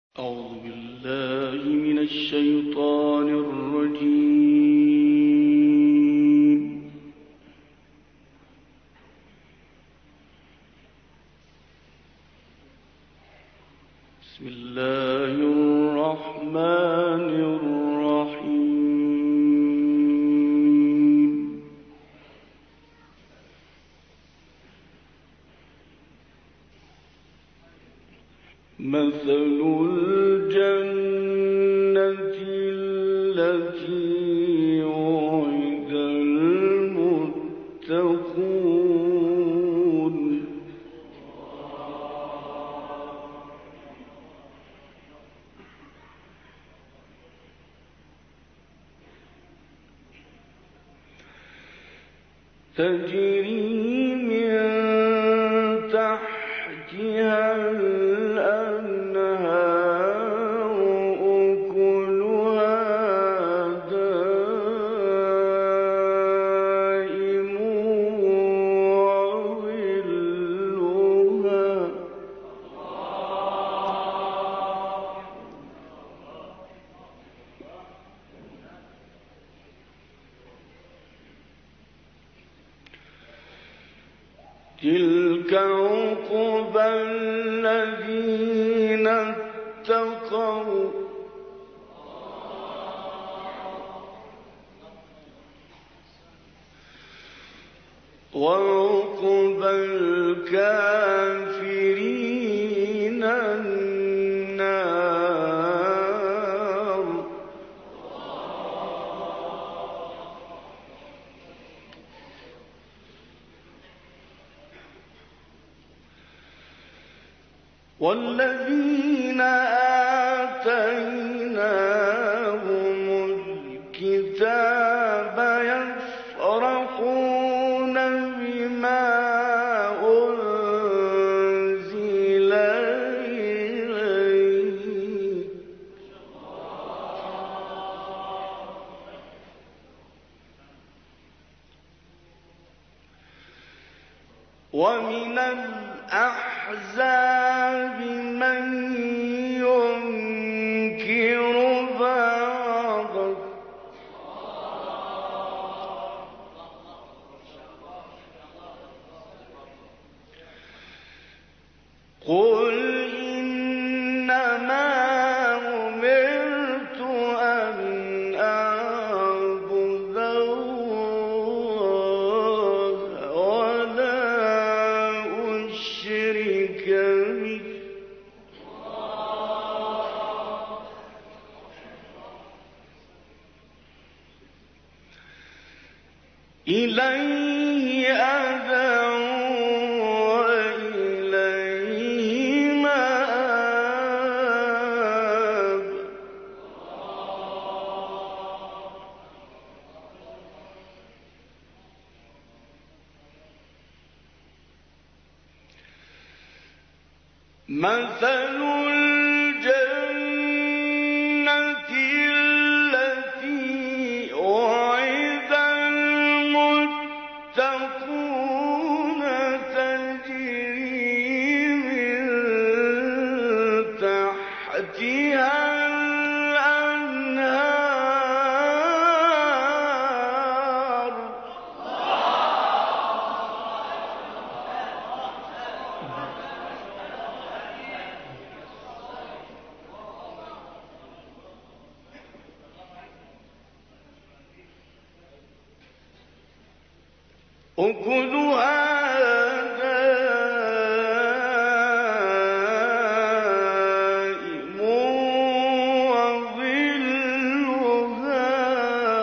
أعوذ بالله من الشيطان الرجيم. بسم الله الرحمن الرحيم. مثل الجنة التي وعد المتقون تجري من تحتها الأنهار أكلها دائم وظلها تلك عقبى الذين اتقوا وعقبى الكافرين النار. والذين آتيناهم الكتاب يفرحون بما أنزل إليك ومن الأحزاب من ينكر بعضه قل إنما أمرت أن أعبد الله ولا أشرك به إليه أدعو وإليه مآب. مثل الجنة التي وعد المتقون تجري من تحتها الأنهار أكلها دائم وظلها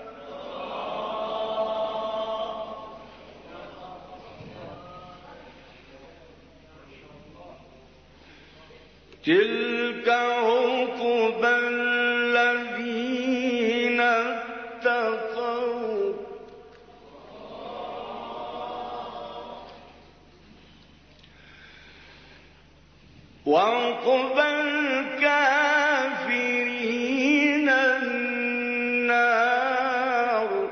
تلك عقبى الذين اتقوا وعقبى الكافرين النار.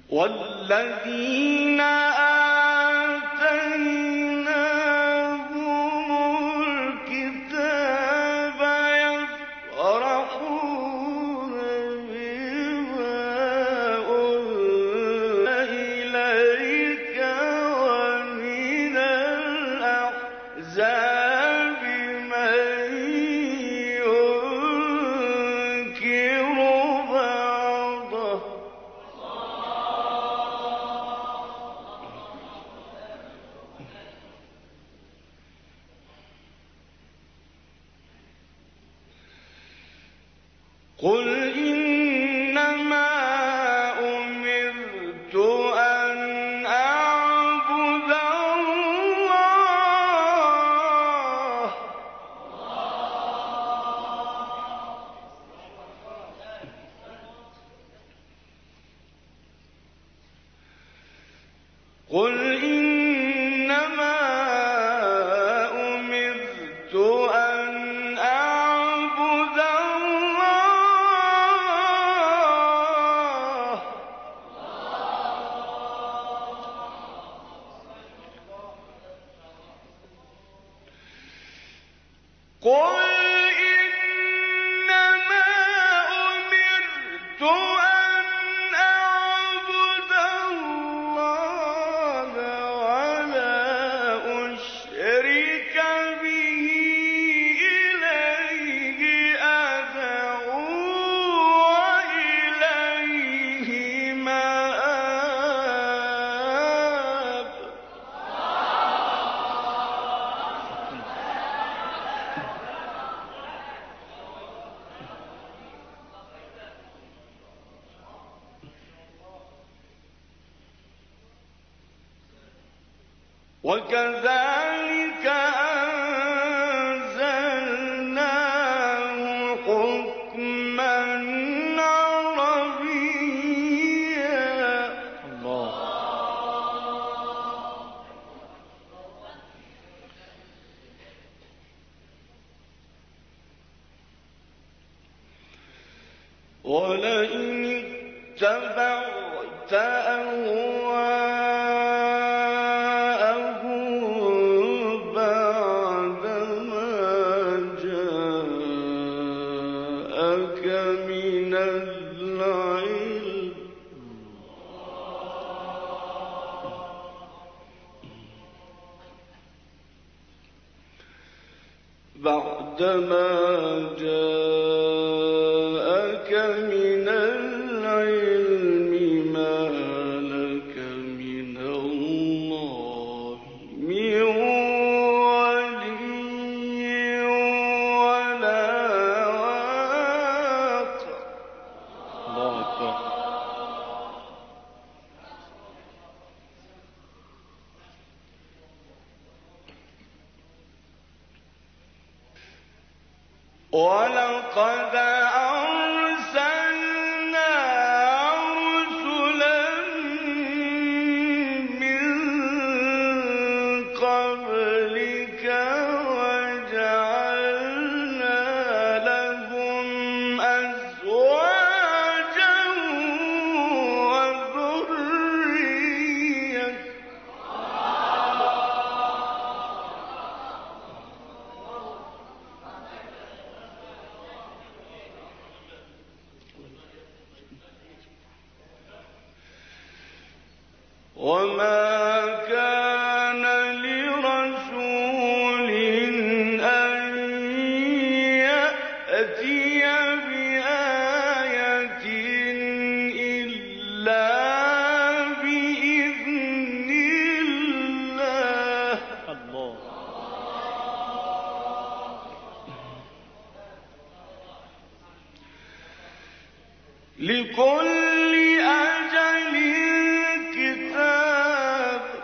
والذين آتيناهم الكتاب يفرحون بما أنزل إليك ومن الأحزاب من ينكر بعضه قل إنما أمرت أن أعبد الله قل إنما أمرت أن أعبد الله قل إنما أمرت أن أعبد الله ولا أشرك به إليه أدعو وإليه مآب وكذلك أنزلناه حكما عربيا ولئن اتبعت أهواءهم بعدما جاءك من العلم ما لك من الله من ولي ولا واق الله أكبر. ولقد أرسلنا رسلا من قبلك وجعلنا لهم أزواجا وذرية وما كان لرسول أن يأتي بآية إلا بإذن الله الله. لكل أجل كتاب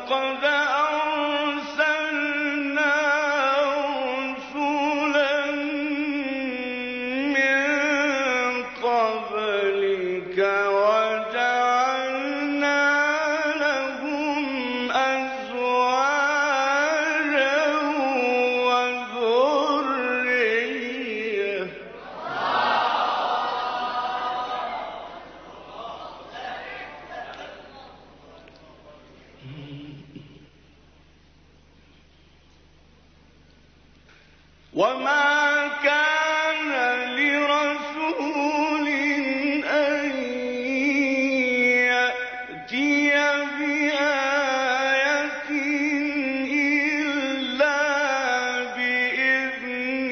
ولقد أرسلنا رسلا من قبلك وجعلنا لهم أزواجا وذرية وما كان لرسول أن يأتي بآية إلا بإذن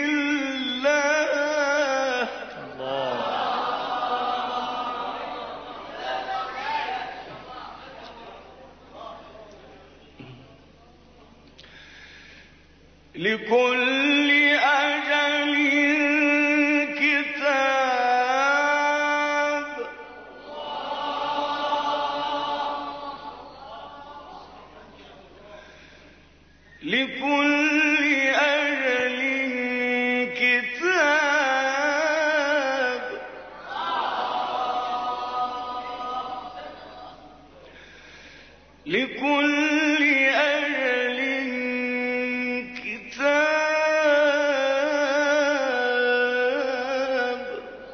الله لكل أجل كتاب لكل أجل كتاب لكل أجل كتاب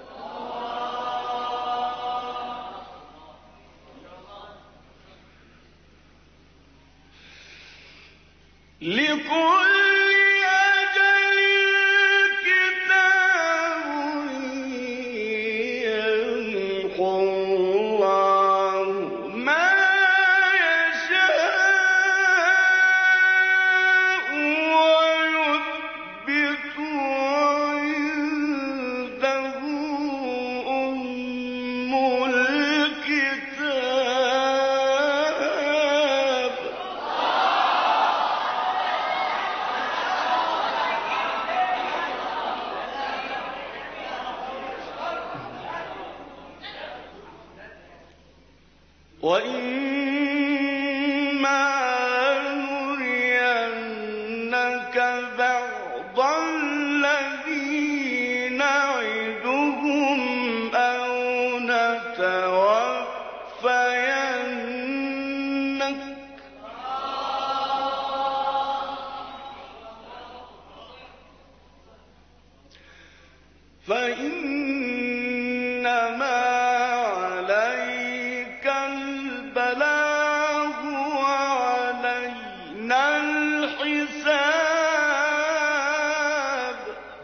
لكل أجل كتاب يمحو الله ما يشاء ويثبت وعنده أم الكتاب وإما نرينك بعض الذي نعدهم أو نتوفينك فإنما عليك البلاغ وعلينا الحساب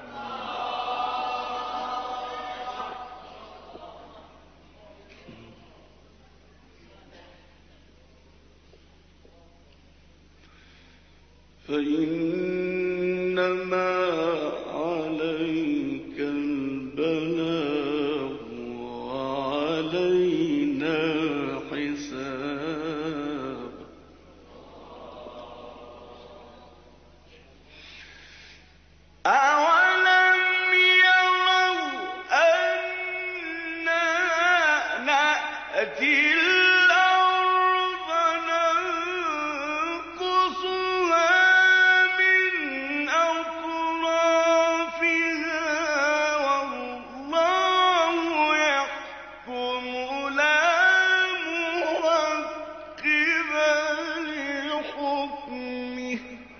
فإنما عليك البلاغ وعلينا حساب أولم يروا أنا نأتي الأرض ننقصها من أطرافها والله يحكم لا مرتب لحكمه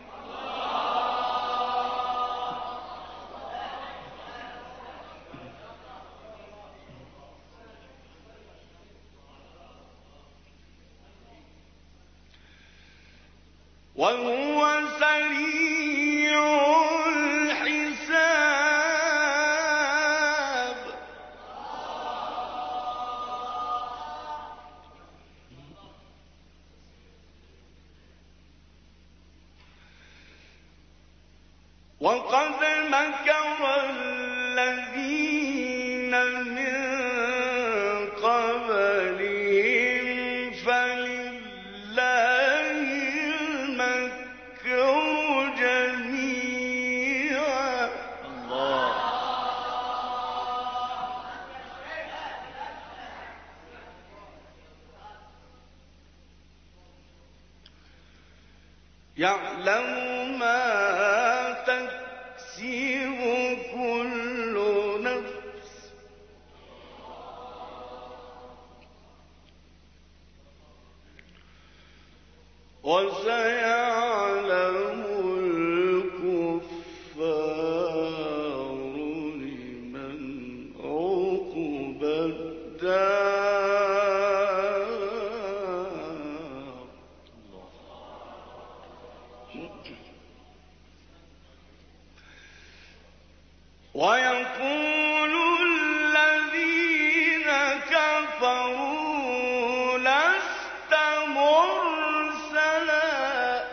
وهو سريع الحساب وقد مكر الذين من قبلهم فلله المكر جميعا يعلم ما تكسب كل نفس وسيعلم الكفار لمن عقبى الدار. ويقول الذين كفروا لست مرسلا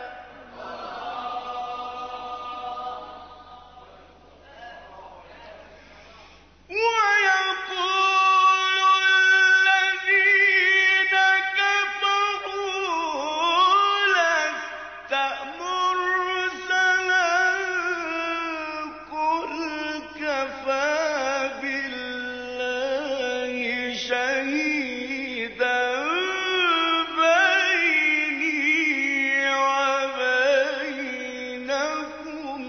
ويقول الذين كفروا لست مرسلا قل كفى بالله شهيدا بيني وبينكم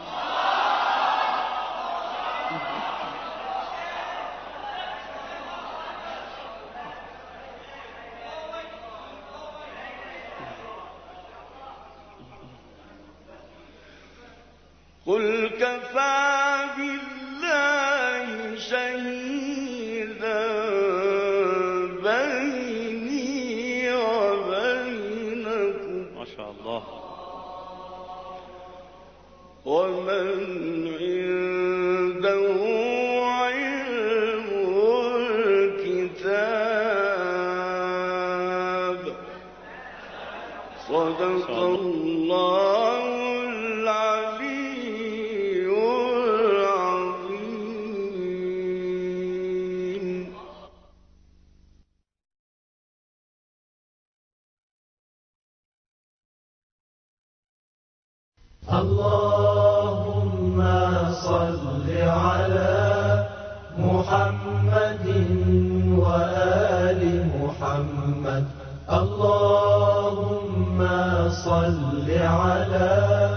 قل كفى بالله شهيدا بيني وبينكم ما شاء الله. ومن عنده علم الكتاب صدق الله العلي العظيم. اللهم صل على محمد وآل محمد. اللهم صل على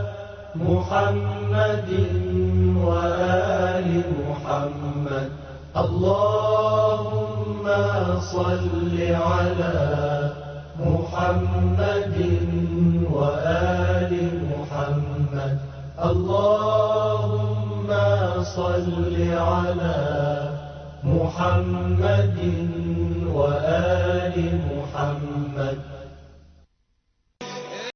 محمد وآل محمد. اللهم صل على محمد وآل محمد. اللهم صل على محمد وآل محمد.